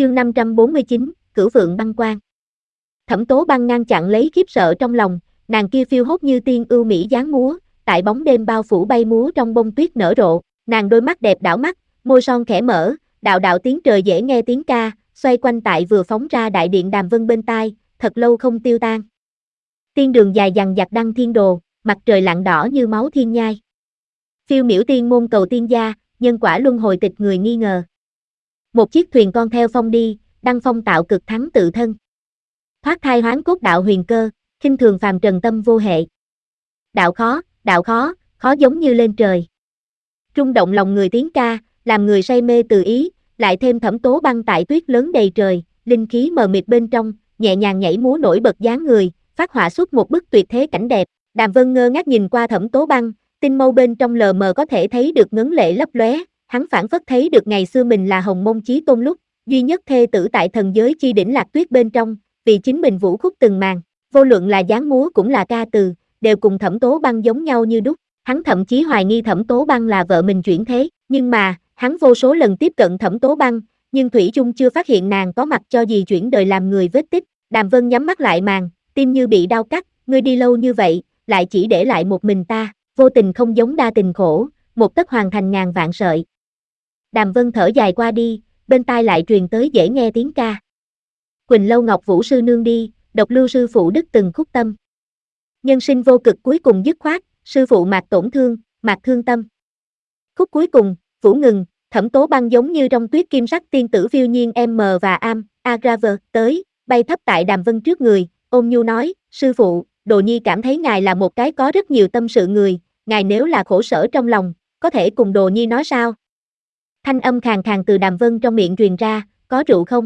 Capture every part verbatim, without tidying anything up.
Chương năm trăm bốn mươi chín, Cửu Phượng Băng Quan. Thẩm Tố Băng ngăn chặn lấy khiếp sợ trong lòng, nàng kia phiêu hốt như tiên ưu mỹ dáng múa, tại bóng đêm bao phủ bay múa trong bông tuyết nở rộ, nàng đôi mắt đẹp đảo mắt, môi son khẽ mở, đạo đạo tiếng trời dễ nghe tiếng ca, xoay quanh tại vừa phóng ra đại điện Đàm Vân bên tai, thật lâu không tiêu tan. Tiên đường dài dằng dặc đăng thiên đồ, mặt trời lặn đỏ như máu thiên nhai. Phiêu miểu tiên môn cầu tiên gia, nhân quả luân hồi tịch người nghi ngờ. Một chiếc thuyền con theo phong đi, đăng phong tạo cực thắng tự thân. Thoát thai hoán cốt đạo huyền cơ, khinh thường phàm trần tâm vô hệ. Đạo khó, đạo khó, khó giống như lên trời. Rung động lòng người tiếng ca, làm người say mê từ ý, lại thêm Thẩm Tố Băng tại tuyết lớn đầy trời, linh khí mờ mịt bên trong, nhẹ nhàng nhảy múa nổi bật dáng người, phát họa xuất một bức tuyệt thế cảnh đẹp. Đàm Vân ngơ ngác nhìn qua Thẩm Tố Băng, tinh mâu bên trong lờ mờ có thể thấy được ngấn lệ lấp lóe, hắn phảng phất thấy được ngày xưa mình là Hồng Mông Chí Tôn lúc, duy nhất thê tử tại thần giới chi đỉnh Lạc Tuyết bên trong, vì chính mình vũ khúc từng màn, vô luận là dáng múa cũng là ca từ, đều cùng Thẩm Tố Băng giống nhau như đúc. Hắn thậm chí hoài nghi Thẩm Tố Băng là vợ mình chuyển thế, nhưng mà, hắn vô số lần tiếp cận Thẩm Tố Băng, nhưng thủy chung chưa phát hiện nàng có mặt cho gì chuyển đời làm người vết tích. Đàm Vân nhắm mắt lại màn, tim như bị đau cắt, ngươi đi lâu như vậy, lại chỉ để lại một mình ta, vô tình không giống đa tình khổ, một tấc hoàn thành ngàn vạn sợi. Đàm Vân thở dài qua đi, bên tai lại truyền tới dễ nghe tiếng ca. Quỳnh lâu ngọc vũ sư nương đi, độc lưu sư phụ đức từng khúc tâm. Nhân sinh vô cực cuối cùng dứt khoát, sư phụ mạc tổn thương, mạc thương tâm. Khúc cuối cùng, vũ ngừng, Thẩm Tố Băng giống như trong tuyết kim sắc tiên tử phiêu nhiên M và Am, Agraver, tới, bay thấp tại Đàm Vân trước người, ôm nhu nói, sư phụ, Đồ Nhi cảm thấy ngài là một cái có rất nhiều tâm sự người, ngài nếu là khổ sở trong lòng, có thể cùng Đồ Nhi nói sao? Thanh âm khàn khàn từ Đàm Vân trong miệng truyền ra, có rượu không?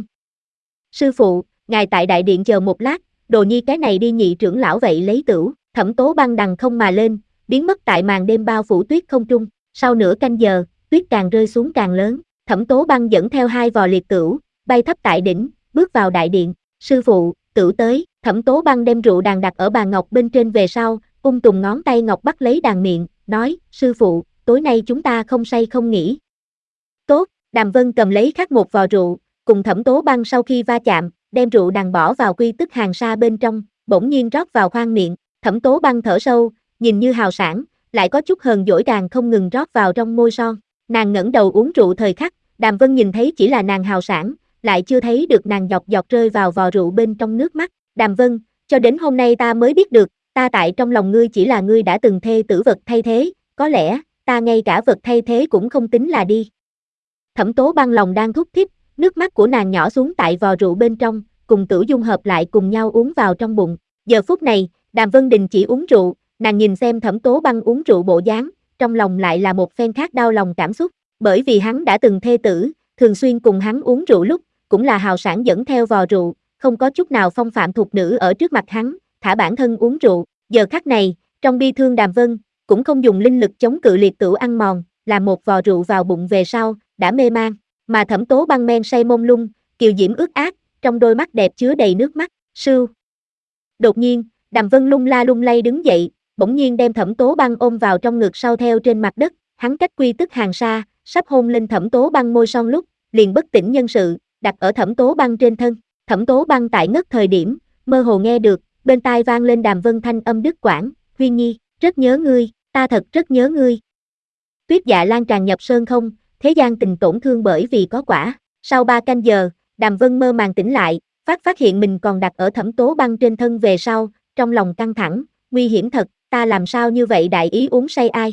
Sư phụ, ngài tại đại điện chờ một lát, Đồ Nhi cái này đi nhị trưởng lão vậy lấy tửu. Thẩm Tố Băng đằng không mà lên, biến mất tại màn đêm bao phủ tuyết không trung. Sau nửa canh giờ, tuyết càng rơi xuống càng lớn, Thẩm Tố Băng dẫn theo hai vò liệt tửu, bay thấp tại đỉnh, bước vào đại điện. Sư phụ, tửu tới. Thẩm Tố Băng đem rượu đàn đặt ở bàn ngọc bên trên về sau, ung tùng ngón tay ngọc bắt lấy đàn miệng, nói, sư phụ, tối nay chúng ta không say không nghỉ. Tốt, Đàm Vân cầm lấy khắc một vò rượu, cùng Thẩm Tố Băng sau khi va chạm, đem rượu đàn bỏ vào quy tức hàng sa bên trong, bỗng nhiên rót vào khoang miệng. Thẩm Tố Băng thở sâu, nhìn như hào sảng, lại có chút hờn dỗi càng không ngừng rót vào trong môi son. Nàng ngẩng đầu uống rượu thời khắc, Đàm Vân nhìn thấy chỉ là nàng hào sảng, lại chưa thấy được nàng giọt giọt rơi vào vò rượu bên trong nước mắt. Đàm Vân, cho đến hôm nay ta mới biết được, ta tại trong lòng ngươi chỉ là ngươi đã từng thê tử vật thay thế, có lẽ, ta ngay cả vật thay thế cũng không tính là đi. Thẩm Tố Băng lòng đang thúc thích, nước mắt của nàng nhỏ xuống tại vò rượu bên trong, cùng tử dung hợp lại cùng nhau uống vào trong bụng. Giờ phút này, Đàm Vân Đình chỉ uống rượu, nàng nhìn xem Thẩm Tố Băng uống rượu bộ dáng, trong lòng lại là một phen khác đau lòng cảm xúc, bởi vì hắn đã từng thê tử, thường xuyên cùng hắn uống rượu lúc, cũng là hào sảng dẫn theo vò rượu, không có chút nào phong phạm thục nữ ở trước mặt hắn, thả bản thân uống rượu. Giờ khắc này, trong bi thương Đàm Vân, cũng không dùng linh lực chống cự liệt tửu ăn mòn, là một vò rượu vào bụng về sau, đã mê man, mà Thẩm Tố Băng men say mông lung, kiều diễm ướt át, trong đôi mắt đẹp chứa đầy nước mắt. Sưu. Đột nhiên, Đàm Vân lung la lung lay đứng dậy, bỗng nhiên đem Thẩm Tố Băng ôm vào trong ngực sau theo trên mặt đất, hắn cách quy tức hàng sa, sắp hôn lên Thẩm Tố Băng môi son lúc, liền bất tỉnh nhân sự, đặt ở Thẩm Tố Băng trên thân. Thẩm Tố Băng tại ngất thời điểm, mơ hồ nghe được, bên tai vang lên Đàm Vân thanh âm đứt quãng, Huyên Nhi, rất nhớ ngươi, ta thật rất nhớ ngươi. Tuyết dạ lan tràn nhập sơn không, thế gian tình tổn thương bởi vì có quả. Sau ba canh giờ, Đàm Vân mơ màng tỉnh lại, phát phát hiện mình còn đặt ở Thẩm Tố Băng trên thân về sau, trong lòng căng thẳng, nguy hiểm thật, ta làm sao như vậy đại ý uống say ai.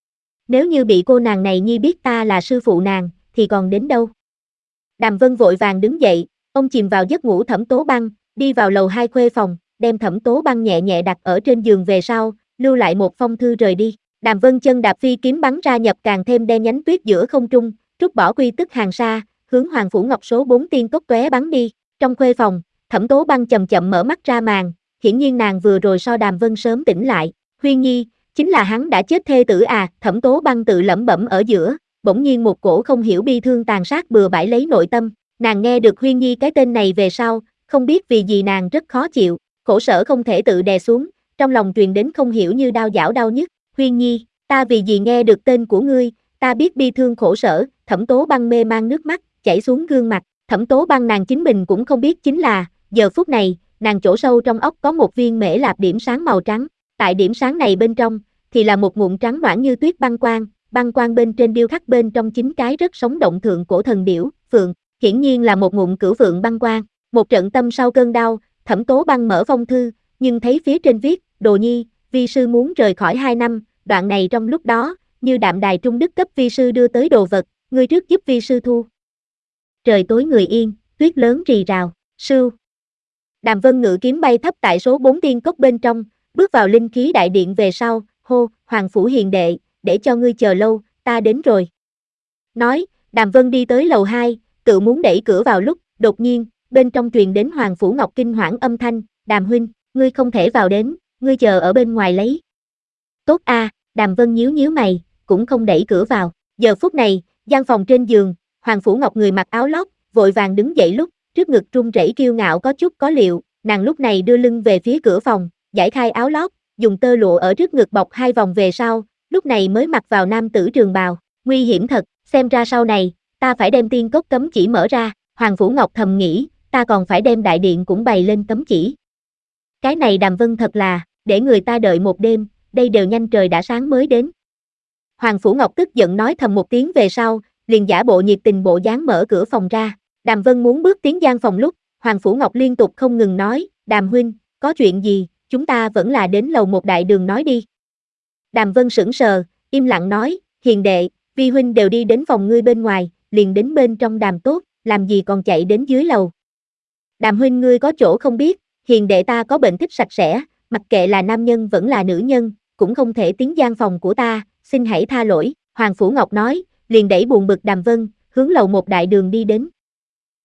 Nếu như bị cô nàng này Nhi biết ta là sư phụ nàng, thì còn đến đâu. Đàm Vân vội vàng đứng dậy, ông chìm vào giấc ngủ Thẩm Tố Băng, đi vào lầu hai khuê phòng, đem Thẩm Tố Băng nhẹ nhẹ đặt ở trên giường về sau, lưu lại một phong thư rời đi. Đàm Vân chân đạp phi kiếm bắn ra nhập càng thêm đen nhánh tuyết giữa không trung, trút bỏ quy tức hàng sa, hướng Hoàng Phủ Ngọc số bốn tiên cốc tóe bắn đi. Trong khuê phòng, Thẩm Tố Băng chậm chậm mở mắt ra màn, hiển nhiên nàng vừa rồi so Đàm Vân sớm tỉnh lại. Huyên Nhi, chính là hắn đã chết thê tử à? Thẩm Tố Băng tự lẩm bẩm ở giữa, bỗng nhiên một cổ không hiểu bi thương tàn sát bừa bãi lấy nội tâm. Nàng nghe được Huyên Nhi cái tên này về sau, không biết vì gì nàng rất khó chịu, khổ sở không thể tự đè xuống, trong lòng truyền đến không hiểu như đau giảo đau nhức. Huyên Nhi, ta vì gì nghe được tên của ngươi, ta biết bi thương khổ sở. Thẩm Tố Băng mê mang nước mắt chảy xuống gương mặt, Thẩm Tố Băng nàng chính mình cũng không biết chính là, giờ phút này, nàng chỗ sâu trong óc có một viên mễ lạp điểm sáng màu trắng, tại điểm sáng này bên trong, thì là một ngụm trắng noãn như tuyết băng quang, băng quang bên trên điêu khắc bên trong chín cái rất sống động thượng cổ thần điểu, phượng, hiển nhiên là một ngụm cửu phượng băng quang. Một trận tâm sau cơn đau, Thẩm Tố Băng mở phong thư, nhưng thấy phía trên viết, Đồ Nhi, vi sư muốn rời khỏi hai năm, đoạn này trong lúc đó, như đạm đài trung đức cấp vi sư đưa tới đồ vật, ngươi trước giúp vi sư thu. Trời tối người yên, tuyết lớn rì rào, sưu. Đàm Vân ngự kiếm bay thấp tại số bốn tiên cốc bên trong, bước vào linh khí đại điện về sau, hô, Hoàng Phủ Hiền đệ, để cho ngươi chờ lâu, ta đến rồi. Nói, Đàm Vân đi tới lầu hai, tự muốn đẩy cửa vào lúc, đột nhiên, bên trong truyền đến Hoàng Phủ Ngọc kinh hoảng âm thanh, Đàm huynh, ngươi không thể vào đến, ngươi chờ ở bên ngoài lấy. Tốt a, à, Đàm Vân nhíu nhíu mày, cũng không đẩy cửa vào. Giờ phút này, gian phòng trên giường, Hoàng Phủ Ngọc người mặc áo lót, vội vàng đứng dậy lúc, trước ngực run rẩy kiêu ngạo có chút có liệu, nàng lúc này đưa lưng về phía cửa phòng, giải khai áo lót, dùng tơ lụa ở trước ngực bọc hai vòng về sau, lúc này mới mặc vào nam tử trường bào, nguy hiểm thật, xem ra sau này, ta phải đem tiên cốc cấm chỉ mở ra, Hoàng Phủ Ngọc thầm nghĩ, ta còn phải đem đại điện cũng bày lên cấm chỉ. Cái này Đàm Vân thật là, để người ta đợi một đêm, đây đều nhanh trời đã sáng mới đến. Hoàng Phủ Ngọc tức giận nói thầm một tiếng về sau, liền giả bộ nhiệt tình bộ dáng mở cửa phòng ra. Đàm Vân muốn bước tiến gian phòng lúc, Hoàng Phủ Ngọc liên tục không ngừng nói, Đàm huynh, có chuyện gì, chúng ta vẫn là đến lầu một đại đường nói đi. Đàm Vân sững sờ, im lặng nói, hiền đệ, vi huynh đều đi đến phòng ngươi bên ngoài, liền đến bên trong đàm tốt, làm gì còn chạy đến dưới lầu. Đàm huynh ngươi có chỗ không biết, hiền đệ ta có bệnh thích sạch sẽ, mặc kệ là nam nhân vẫn là nữ nhân, cũng không thể tiến gian phòng của ta, xin hãy tha lỗi, Hoàng Phủ Ngọc nói, liền đẩy buồn bực Đàm Vân, hướng lầu một đại đường đi đến.